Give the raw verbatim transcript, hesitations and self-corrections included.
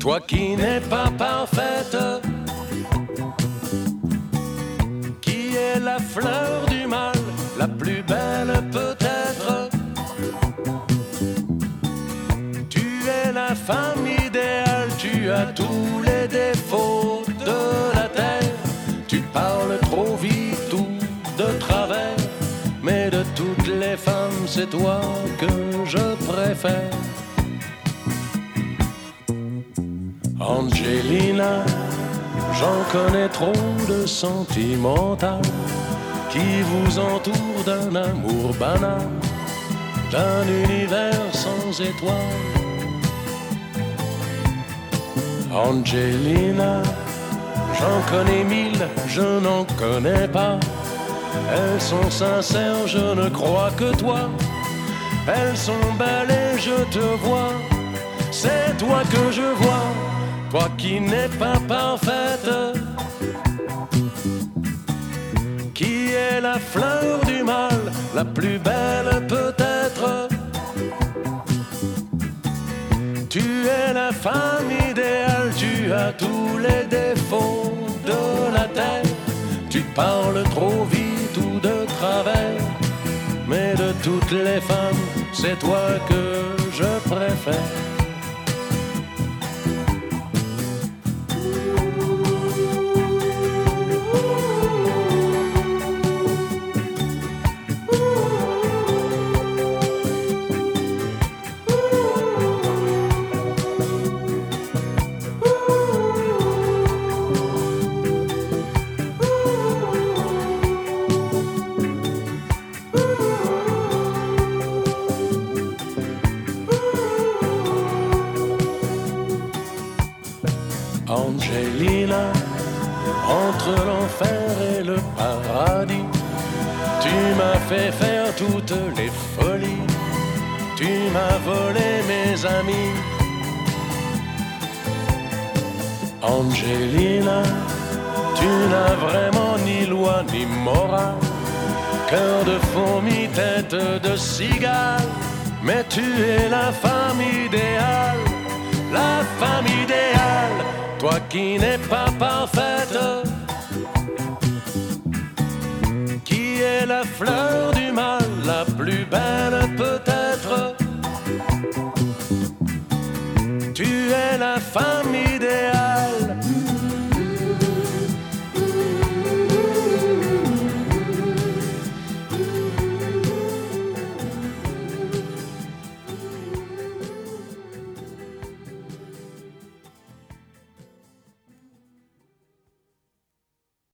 toi qui n'es pas parfaite, qui est la fleur du mal, la plus belle peut-être. Tu es la femme idéale, tu as tous les défauts de la terre. Tu parles trop vite ou de travers, mais de toutes les femmes, c'est toi que je préfère. Angelina, j'en connais trop de sentimental qui vous entoure d'un amour banal, d'un univers sans étoiles. Angelina, j'en connais mille, je n'en connais pas. Elles sont sincères, je ne crois que toi. Elles sont belles et je te vois. C'est toi que je vois, toi qui n'es pas parfaite, qui est la fleur du mal, la plus belle peut-être. Tu es la femme idéale, tu as tous les défauts de la terre. Tu parles trop vite ou de travers, mais de toutes les femmes, c'est toi que je préfère. Angelina, entre l'enfer et le paradis, tu m'as fait faire toutes les folies, tu m'as volé mes amis. Angelina, tu n'as vraiment ni loi ni morale, cœur de fourmi, tête de cigale, mais tu es la femme idéale, la femme idéale. Toi qui n'es pas parfaite, qui est la fleur du mal, la plus belle peut-être. Tu es la femme